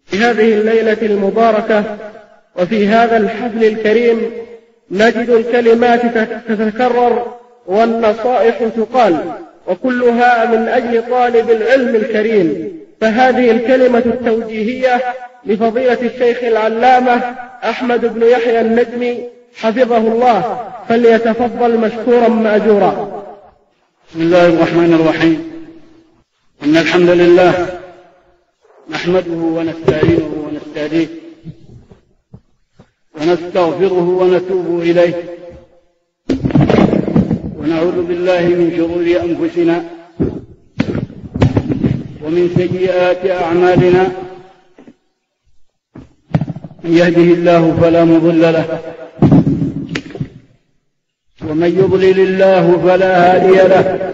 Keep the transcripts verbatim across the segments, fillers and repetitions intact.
في هذه الليلة المباركة وفي هذا الحفل الكريم نجد الكلمات تتكرر والنصائح تقال، وكلها من أجل طالب العلم الكريم. فهذه الكلمة التوجيهية لفضيلة الشيخ العلامة أحمد بن يحيى النجمي حفظه الله، فليتفضل مشكورا مأجورا. بسم الله الرحمن الرحيم. إن الحمد لله نحمده ونستعينه ونستهديه ونستغفره ونتوب إليه، ونعوذ بالله من شرور أنفسنا ومن سيئات أعمالنا. من يهده الله فلا مضل له، ومن يضلل الله فلا هادي له،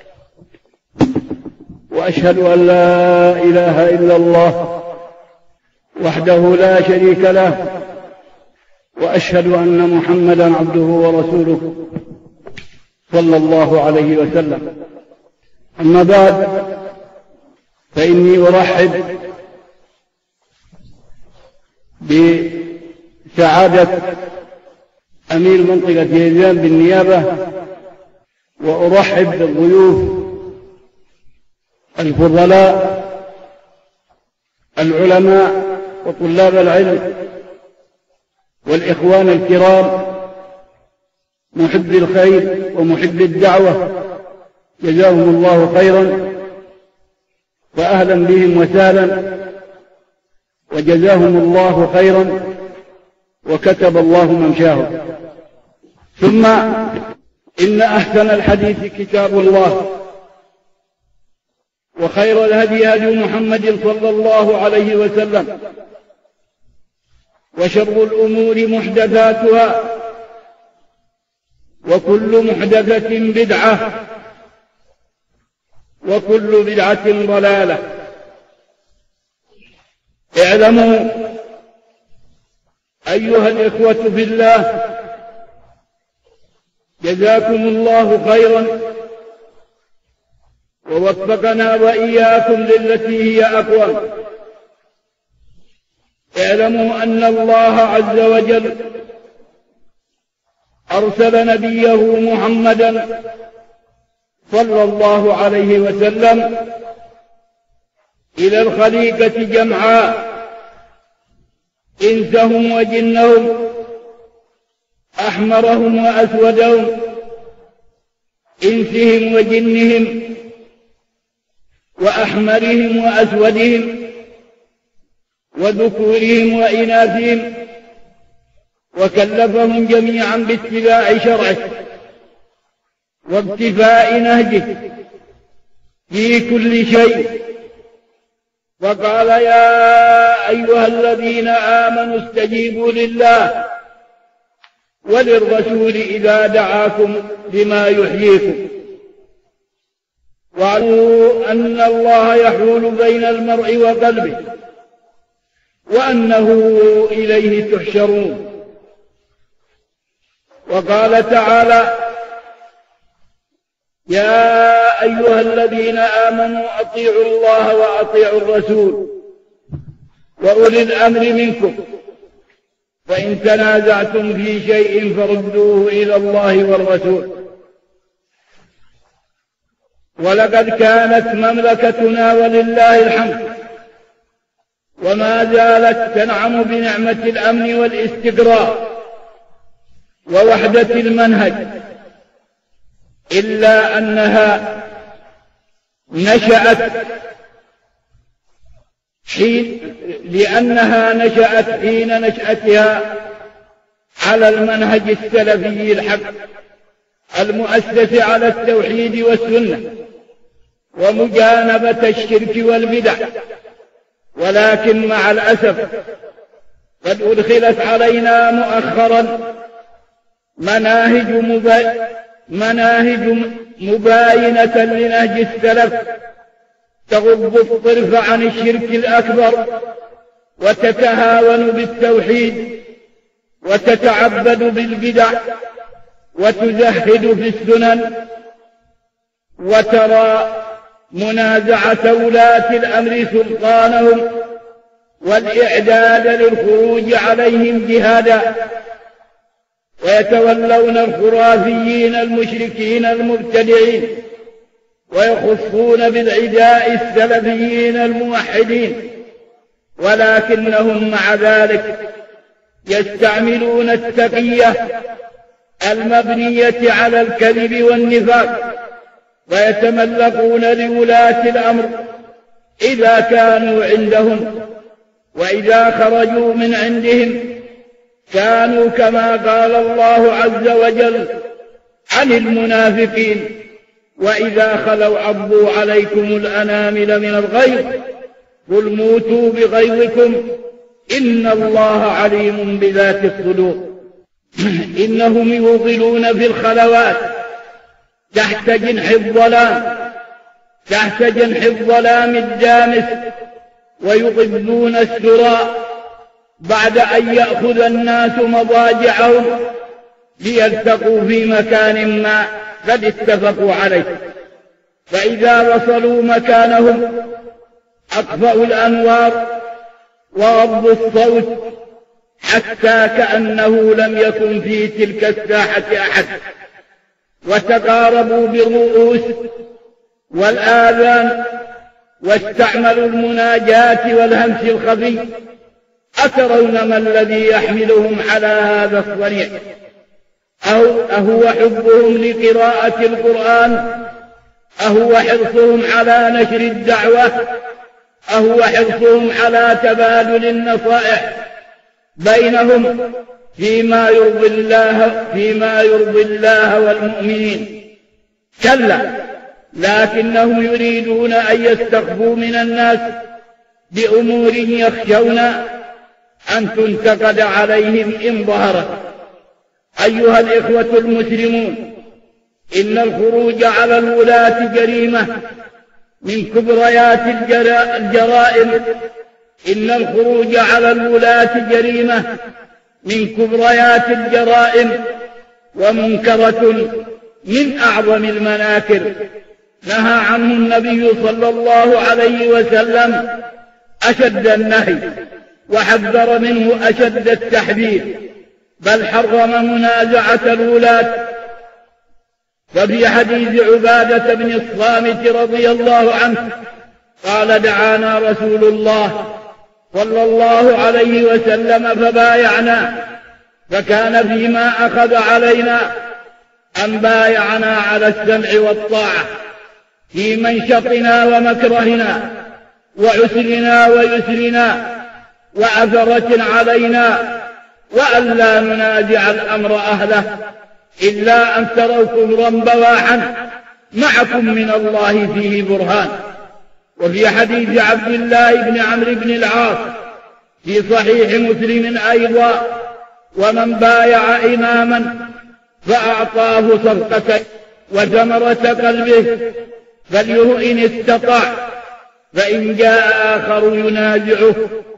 وأشهد أن لا إله إلا الله وحده لا شريك له، وأشهد أن محمدا عبده ورسوله صلى الله عليه وسلم. أما بعد، فإني أرحب بسعادة أمير منطقة جيزان بالنيابة، وأرحب بالضيوف الفضلاء العلماء وطلاب العلم والإخوان الكرام محب الخير ومحب الدعوة، جزاهم الله خيرا، وأهلا بهم وسهلا، وجزاهم الله خيرا وكتب الله ممشاهم. ثم إن أحسن الحديث كتاب الله، وخير الهدي هدي محمد صلى الله عليه وسلم، وشر الأمور محدثاتها، وكل محدثة بدعة، وكل بدعة ضلالة. اعلموا أيها الإخوة في الله، جزاكم الله خيرا ووفقنا وإياكم للتي هي أقوم. اعلموا أن الله عز وجل أرسل نبيه محمدا صلى الله عليه وسلم إلى الخليقة جمعاء، إنسهم وجنهم، أحمرهم وأسودهم، إنسهم وجنهم، وأحمرهم وأسودهم، وذكورهم وإناثهم، وكلفهم جميعا باتباع شرعه واقتفاء نهجه في كل شيء. وقال: يا أيها الذين آمنوا استجيبوا لله وللرسول إذا دعاكم لما يحييكم، واعلموا أن الله يحول بين المرء وقلبه، وأنه إليه تحشرون. وقال تعالى: يا أيها الذين آمنوا أطيعوا الله وأطيعوا الرسول وأولي الأمر منكم، فإن تنازعتم في شيء فردوه إلى الله والرسول. ولقد كانت مملكتنا ولله الحمد وما زالت تنعم بنعمة الأمن والاستقرار ووحدة المنهج، إلا أنها نشأت حين لأنها نشأت حين نشأتها على المنهج السلفي الحق المؤسس على التوحيد والسنة ومجانبة الشرك والبدع. ولكن مع الأسف قد أدخلت علينا مؤخرا مناهج مبا... مناهج مباينة لنهج السلف تغض الطرف عن الشرك الأكبر، وتتهاون بالتوحيد، وتتعبد بالبدع، وتزهد في السنن، وترى منازعة ولاة الأمر سلطانهم والإعداد للخروج عليهم جهادا، ويتولون الخرافيين المشركين المبتدعين، ويخصون بالعداء السلفيين الموحدين، ولكنهم مع ذلك يستعملون التقية المبنية على الكذب والنفاق، ويتملقون لولاة الأمر إذا كانوا عندهم، وإذا خرجوا من عندهم كانوا كما قال الله عز وجل عن المنافقين: وإذا خلوا عضوا عليكم الأنامل من الغيظ قل موتوا بغيظكم إن الله عليم بذات الصدور. إنهم يوغلون في الخلوات تحت جنح الظلام تحت جنح الظلام الدامس، ويقبلون السراء بعد أن يأخذ الناس مضاجعهم ليلتقوا في مكان ما قد اتفقوا عليه، فإذا وصلوا مكانهم أطفأوا الأنوار وغضوا الصوت حتى كأنه لم يكن في تلك الساحة أحد، وتقاربوا بالرؤوس والآذان، واستعملوا المناجات والهمس الخفي. أترون ما الذي يحملهم على هذا الصنيع؟ أو أهو حبهم لقراءة القرآن؟ أهو حرصهم على نشر الدعوة؟ أهو حرصهم على تبادل النصائح بينهم فيما يرضي الله فيما يرضي الله والمؤمنين؟ كلا، لكنهم يريدون أن يستخفوا من الناس بأمور يخشون أن تنتقد عليهم إن ظهرت. أيها الإخوة المسلمون، إن الخروج على الولاة جريمة من كبريات الجرائم إن الخروج على الولاة جريمة من كبريات الجرائم ومنكرة من أعظم المناكر، نهى عنه النبي صلى الله عليه وسلم أشد النهي، وحذر منه أشد التحذير، بل حرم منازعة الولاة. وفي حديث عبادة بن الصامت رضي الله عنه قال: دعانا رسول الله صلى الله عليه وسلم فبايعنا، فكان فيما أخذ علينا أن بايعنا على السمع والطاعة في منشطنا ومكرهنا وعسرنا ويسرنا وعثرة علينا، وأن لا ننازع الأمر أهله إلا أن تروا كفرا بواحا معكم من الله فيه برهان. وفي حديث عبد الله بن عمرو بن العاص في صحيح مسلم أيضا: ومن بايع إماما فأعطاه صفقة وثمرة قلبه فليه إن استطاع، فإن جاء آخر ينازعه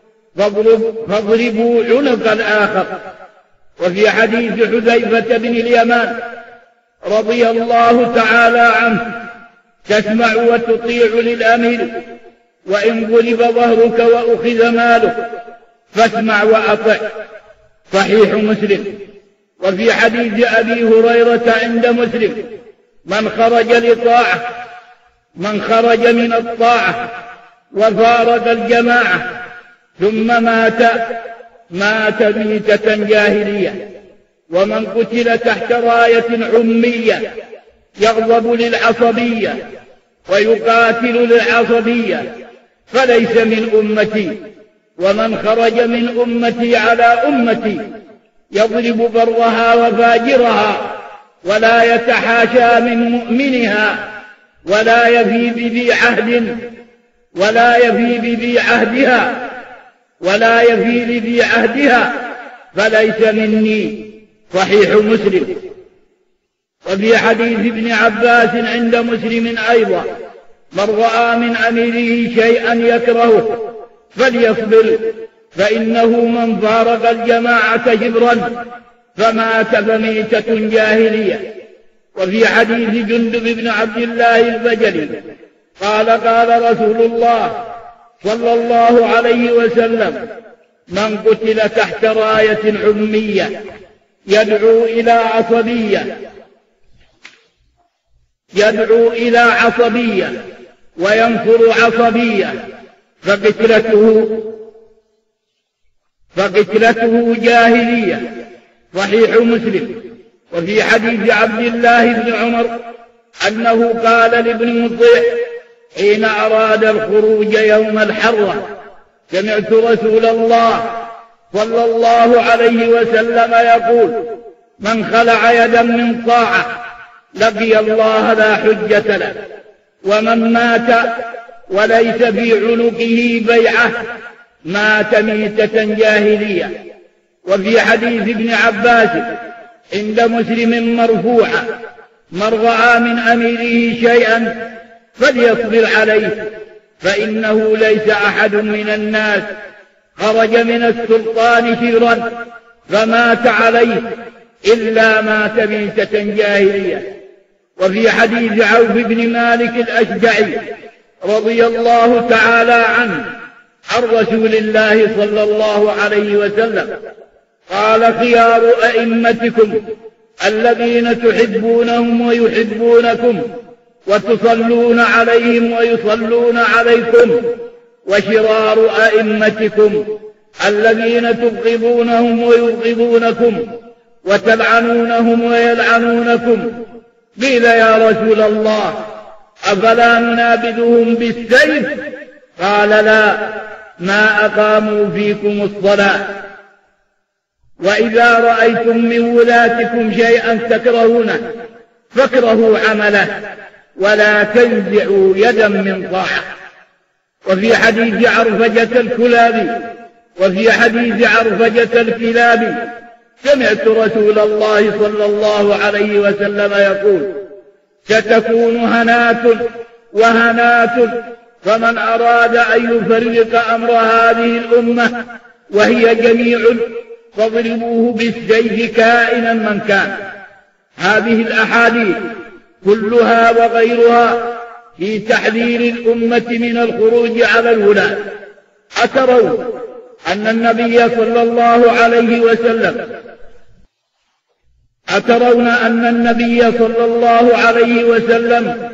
فاضربوا عنق الآخر. وفي حديث حذيفة بن اليمان رضي الله تعالى عنه: تسمع وتطيع للأمير وإن غلب ظهرك وأخذ مالك فاسمع وأطع. صحيح مسلم. وفي حديث أبي هريرة عند مسلم: من خرج لطاعة من خرج من الطاعة وفارق الجماعة ثم مات مات ميتة جاهلية، ومن قتل تحت راية عمية يغضب للعصبية ويقاتل للعصبية فليس من أمتي، ومن خرج من أمتي على أمتي يضرب برها وفاجرها ولا يتحاشى من مؤمنها ولا يفي بذي عهد ولا يفي بذي عهدها ولا يفي بذي عهدها فليس مني. صحيح مسلم. وفي حديث ابن عباس عند مسلم أيضا: من رأى من أميره شيئا يكرهه فليصبر، فإنه من فارق الجماعة شبرا فمات فميتة جاهلية. وفي حديث جندب بن عبد الله البجلي قال: قال رسول الله صلى الله عليه وسلم: من قتل تحت راية عمية يدعو إلى عصبية يدعو إلى عصبية وينصر عصبية فقتلته فقتلته جاهلية. صحيح مسلم. وفي حديث عبد الله بن عمر أنه قال لابن مطيع حين أراد الخروج يوم الحرة: سمعت رسول الله صلى الله عليه وسلم يقول: من خلع يدا من طاعة لقي الله لا حجة له، ومن مات وليس في عنقه بيعة مات ميتة جاهلية. وفي حديث ابن عباس عند مسلم مرفوعا: من رأى من أميره شيئا فليصبر عليه، فإنه ليس أحد من الناس خرج من السلطان شبرا فمات عليه إلا مات ميتة جاهلية. وفي حديث عوف بن مالك الأشجعي رضي الله تعالى عنه عن رسول الله صلى الله عليه وسلم قال: خيار أئمتكم الذين تحبونهم ويحبونكم وتصلون عليهم ويصلون عليكم، وشرار أئمتكم الذين تبغضونهم ويبغضونكم وتلعنونهم ويلعنونكم. قيل: يا رسول الله أفلا ننابذهم بالسيف؟ قال: لا، ما أقاموا فيكم الصلاة. وإذا رأيتم من ولاتكم شيئا تكرهونه فاكرهوا عمله ولا تنزعوا يدا من طاعة. وفي حديث عرفجة الكلابي وفي حديث عرفجة الكلابي سمعت رسول الله صلى الله عليه وسلم يقول: ستكون هنات وهنات، فمن أراد أن يفرق أمر هذه الأمة وهي جميع فاضربوه بالسيف كائنا من كان. هذه الأحاديث كلها وغيرها في تحذير الأمة من الخروج على الولاة. أترون أن النبي صلى الله عليه وسلم أترون أن النبي صلى الله عليه وسلم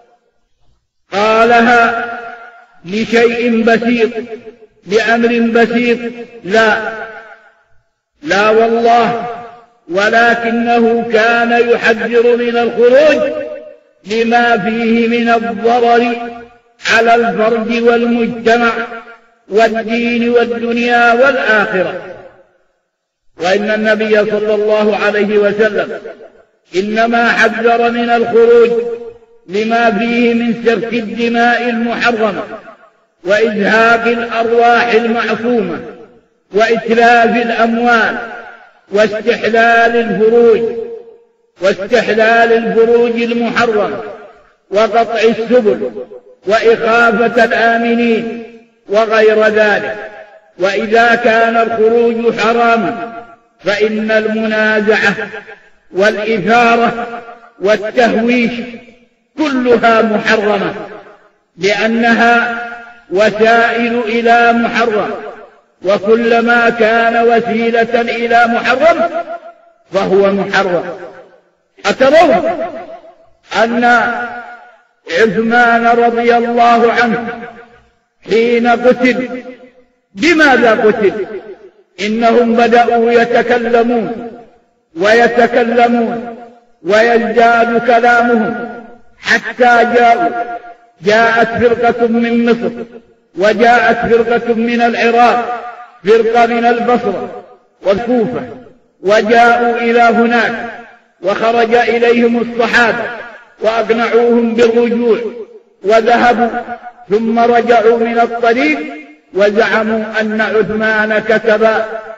قالها لشيء بسيط، لأمر بسيط؟ لا لا والله، ولكنه كان يحذر من الخروج لما فيه من الضرر على الفرد والمجتمع والدين والدنيا والآخرة. وإن النبي صلى الله عليه وسلم إنما حذر من الخروج لما فيه من سفك الدماء المحرمة وإزهاق الأرواح المعصومة وإتلاف الأموال واستحلال الفروج واستحلال الفروج المحرمة وقطع السبل وإخافة الآمنين وغير ذلك. وإذا كان الخروج حراما فإن المنازعة والإثارة والتهويش كلها محرمة، لأنها وسائل إلى محرم، وكلما كان وسيلة إلى محرم فهو محرم. أترون أن عثمان رضي الله عنه حين قتل، بماذا قتل؟ إنهم بدأوا يتكلمون ويتكلمون ويزداد كلامهم حتى جاءوا جاءت فرقة من مصر وجاءت فرقة من العراق، فرقة من البصرة والكوفة، وجاءوا إلى هناك وخرج إليهم الصحابة وأقنعوهم بالرجوع وذهبوا، ثم رجعوا من الطريق وزعموا أن عثمان كتب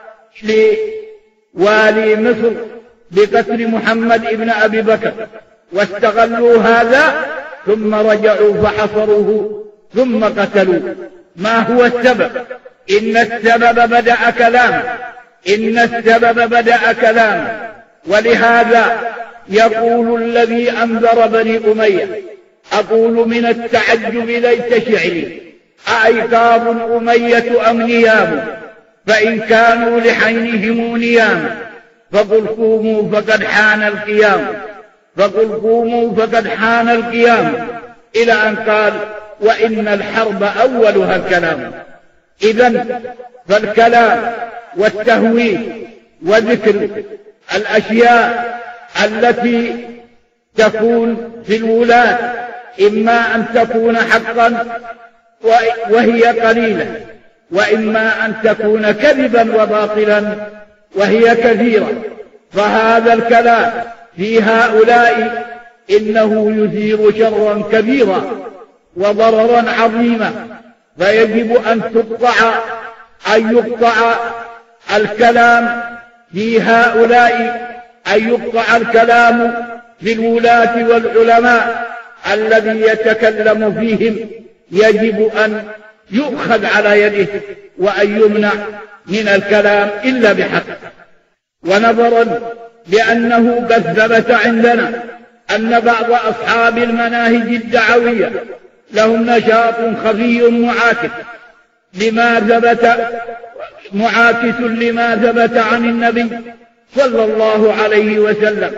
لوالي مصر بقتل محمد ابن أبي بكر، واستغلوا هذا ثم رجعوا فحصروه ثم قتلوا. ما هو السبب؟ إن السبب بدأ كلام إن السبب بدأ كلام ولهذا يقول الذي أنذر بني أمية: أقول من التعجب ليس شعري، أعقاب أمية أم نيام؟ فإن كانوا لحينهم نيام فقل قوموا فقد حان القيام، فقل قوموا فقد حان القيام، إلى أن قال وإن الحرب أولها الكلام. إذن فالكلام والتهويل وذكر الأشياء التي تكون في الولاة إما أن تكون حقا وهي قليلة، وإما أن تكون كذبا وباطلا وهي كثيرة. فهذا الكلام في هؤلاء إنه يثير شرا كبيرا وضررا عظيما، فيجب أن تقطع أن يقطع الكلام في هؤلاء، أن يقطع الكلام في الولاة والعلماء الذي يتكلم فيهم، يجب أن يؤخذ على يده وأن يمنع من الكلام إلا بحق. ونظرا لأنه قد ثبت عندنا أن بعض أصحاب المناهج الدعوية لهم نشاط خفي معاكس لما ثبت معاكس لما ثبت عن النبي صلى الله عليه وسلم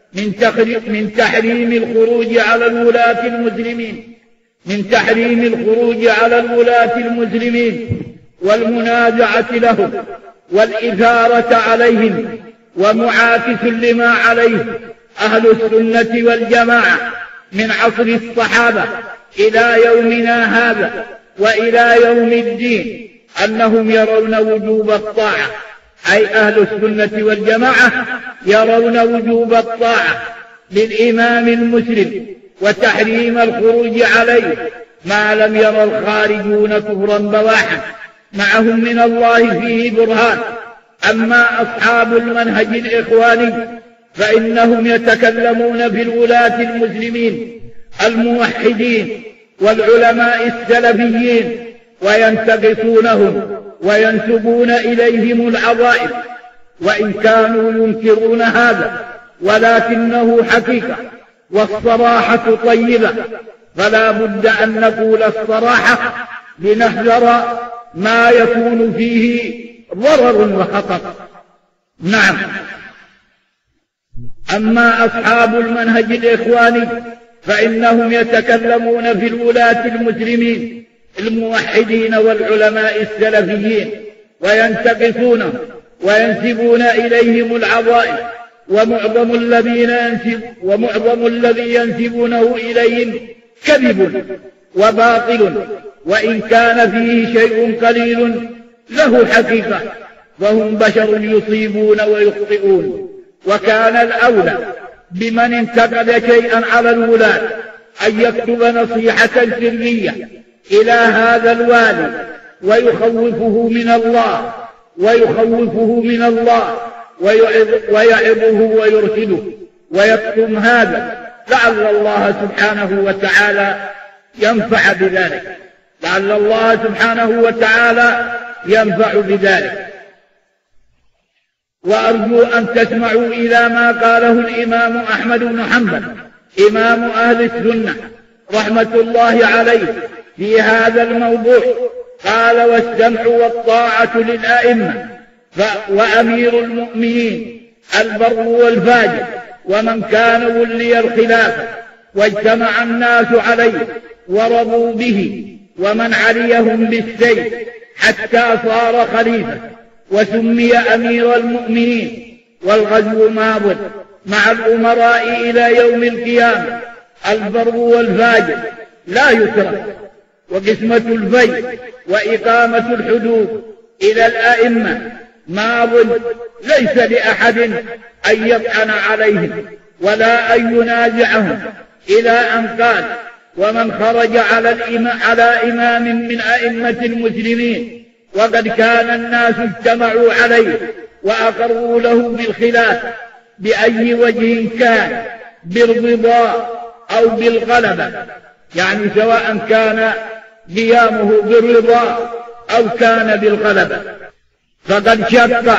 من تحريم الخروج على الولاة المسلمين من تحريم الخروج على الولاة المسلمين والمنازعة لهم والإثارة عليهم، ومعاكس لما عليه أهل السنة والجماعة من عصر الصحابة إلى يومنا هذا وإلى يوم الدين، أنهم يرون وجوب الطاعة، أي أهل السنة والجماعة يرون وجوب الطاعة للإمام المسلم وتحريم الخروج عليه ما لم ير الخارجون كفرا بواحا معهم من الله فيه برهان. أما أصحاب المنهج الإخواني فإنهم يتكلمون في الولاة المسلمين الموحدين والعلماء السلفيين وينتقصونهم وينسبون إليهم العظائم، وإن كانوا ينكرون هذا ولكنه حقيقة، والصراحة طيبة، فلا بد أن نقول الصراحة لنحذر ما يكون فيه ضرر وخطر. نعم. أما أصحاب المنهج الإخواني فإنهم يتكلمون في الولاة المسلمين الموحدين والعلماء السلفيين وينتقصونهم وينسبون إليهم العظائم، ومعظم الذين ينسب ومعظم الذي ينسبونه إليهم كذب وباطل، وإن كان فيه شيء قليل له حقيقة، فهم بشر يصيبون ويخطئون. وكان الأولى بمن انتقد شيئا على الولاة أن يكتب نصيحة سرية إلى هذا الوالي ويخوفه من الله ويخوفه من الله ويعظه ويرشده، ويكتم هذا لعل الله سبحانه وتعالى ينفع بذلك لعل الله سبحانه وتعالى ينفع بذلك. وأرجو أن تسمعوا إلى ما قاله الإمام أحمد بن حنبل إمام أهل السنة رحمة الله عليه في هذا الموضوع. قال: والسمع والطاعة للأئمة وأمير المؤمنين البر والفاجر ومن كان ولي الخلافة واجتمع الناس عليه ورضوا به، ومن عليهم بالسيف حتى صار خليفة وسمي أمير المؤمنين. والغزو ماض مع الأمراء إلى يوم القيامة. البر والفاجر لا يترك، وقسمة الفيء وإقامة الحدود إلى الأئمة ماض ليس لأحد أن يطعن عليهم ولا أن ينازعهم، إلى أن قال: ومن خرج على, الإمام على إمام من أئمة المسلمين وقد كان الناس اجتمعوا عليه وأقروا له بالخلاف بأي وجه كان، بالرضا أو بالغلبة، يعني سواء كان قيامه بالرضا أو كان بالغلبة، فقد شق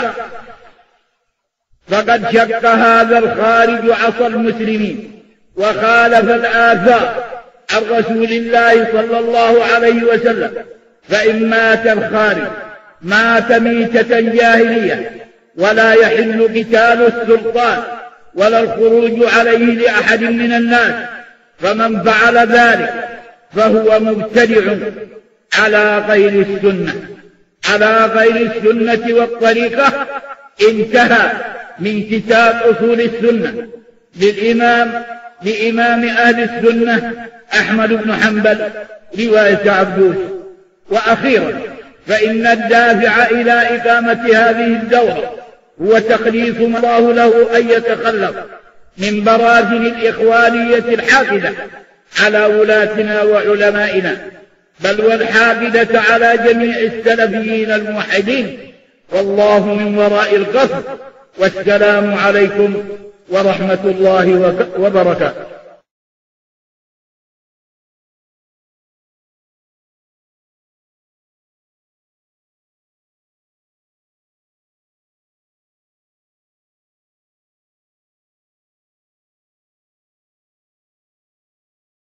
فقد شق هذا الخارج عصى المسلمين وخالف الآثار عن رسول الله صلى الله عليه وسلم فإن مات الخارج مات ميتة جاهلية، ولا يحل قتال السلطان ولا الخروج عليه لأحد من الناس، فمن فعل ذلك فهو مبتدع على غير السنة على غير السنة والطريقة. انتهى من كتاب أصول السنة للإمام لإمام أهل السنة أحمد بن حنبل رواية عبدوس. وأخيرا، فإن الدافع إلى إقامة هذه الدورة هو تخليص ما الله له أن يتخلص من براثن الإخوانية الحاقدة على ولاتنا وعلمائنا، بل والحاقدة على جميع السلفيين الموحدين، والله من وراء القصر. والسلام عليكم ورحمة الله وبركاته.